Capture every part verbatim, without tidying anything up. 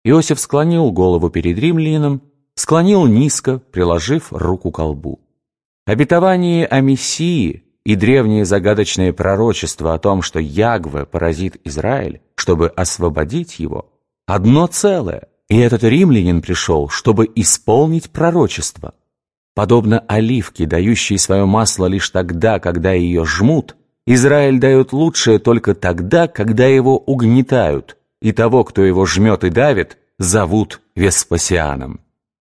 Иосиф склонил голову перед римлянином, склонил низко, приложив руку к колбу. Обетование о Мессии и древнее загадочное пророчество о том, что Ягве поразит Израиль, чтобы освободить его, одно целое, и этот римлянин пришел, чтобы исполнить пророчество. Подобно оливке, дающей свое масло лишь тогда, когда ее жмут, Израиль дает лучшее только тогда, когда его угнетают, и того, кто его жмет и давит, зовут Веспасианом.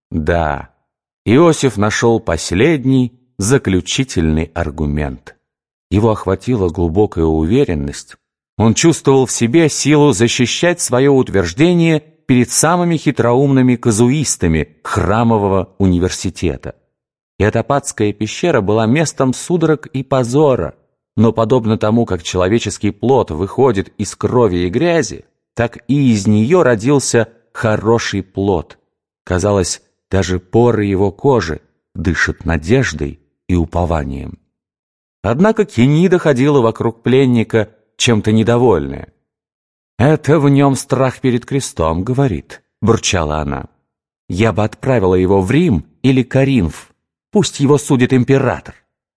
Да, Иосиф нашел последний, заключительный аргумент. Его охватила глубокая уверенность. Он чувствовал в себе силу защищать свое утверждение перед самыми хитроумными казуистами храмового университета. Иотопатская пещера была местом судорог и позора, но подобно тому, как человеческий плод выходит из крови и грязи, так и из нее родился хороший плод. Казалось, даже поры его кожи дышат надеждой и упованием. Однако Кенида ходила вокруг пленника, чем-то недовольная. «Это в нем страх перед крестом, — говорит, — бурчала она. Я бы отправила его в Рим или Коринф. Пусть его судит император».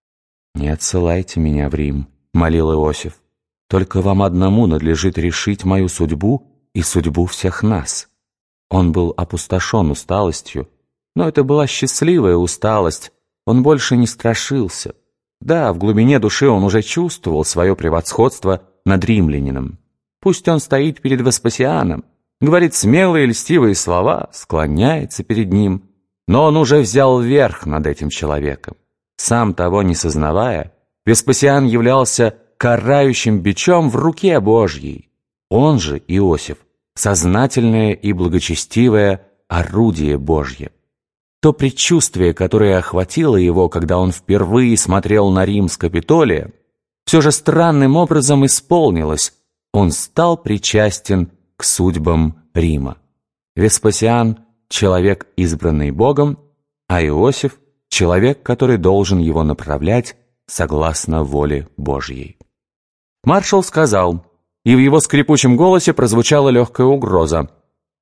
«Не отсылайте меня в Рим, — молил Иосиф. Только вам одному надлежит решить мою судьбу и судьбу всех нас». Он был опустошен усталостью, но это была счастливая усталость, он больше не страшился. Да, в глубине души он уже чувствовал свое превосходство над римлянином. Пусть он стоит перед Веспасианом, говорит смелые льстивые слова, склоняется перед ним, но он уже взял верх над этим человеком. Сам того не сознавая, Веспасиан являлся карающим бичом в руке Божьей. Он же, Иосиф, сознательное и благочестивое орудие Божье. То предчувствие, которое охватило его, когда он впервые смотрел на Рим с Капитолия, все же странным образом исполнилось. Он стал причастен к судьбам Рима. Веспасиан — человек, избранный Богом, а Иосиф — человек, который должен его направлять согласно воле Божьей. Маршал сказал, и в его скрипучем голосе прозвучала легкая угроза: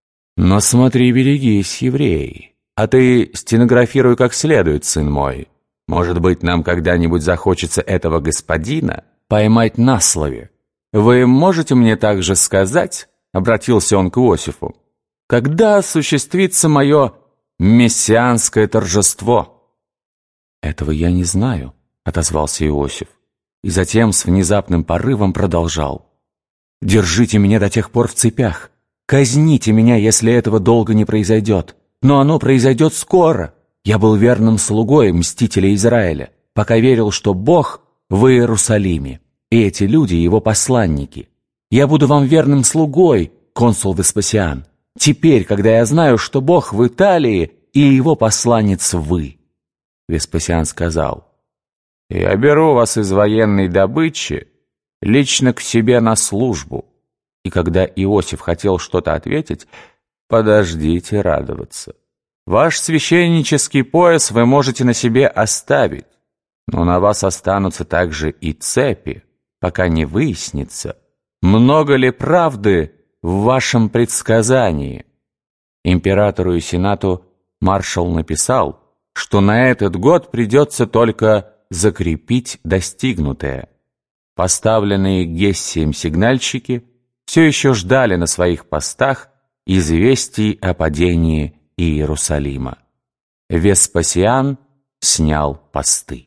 «Но смотри, берегись, евреи, а ты стенографируй как следует, сын мой. Может быть, нам когда-нибудь захочется этого господина поймать на слове. Вы можете мне также сказать, — обратился он к Иосифу, — когда осуществится мое мессианское торжество?» «Этого я не знаю», — отозвался Иосиф, и затем с внезапным порывом продолжал: «Держите меня до тех пор в цепях, казните меня, если этого долго не произойдет, но оно произойдет скоро. Я был верным слугой мстителя Израиля, пока верил, что Бог в Иерусалиме, и эти люди его посланники. Я буду вам верным слугой, консул Веспасиан, теперь, когда я знаю, что Бог в Италии и его посланец вы». Веспасиан сказал: «Я беру вас из военной добычи лично к себе на службу». И когда Иосиф хотел что-то ответить: «Подождите радоваться. Ваш священнический пояс вы можете на себе оставить, но на вас останутся также и цепи, пока не выяснится, много ли правды в вашем предсказании». Императору и сенату маршал написал, что на этот год придется только закрепить достигнутое. Поставленные Гессием сигнальщики все еще ждали на своих постах известий о падении Иерусалима. Веспасиан снял посты.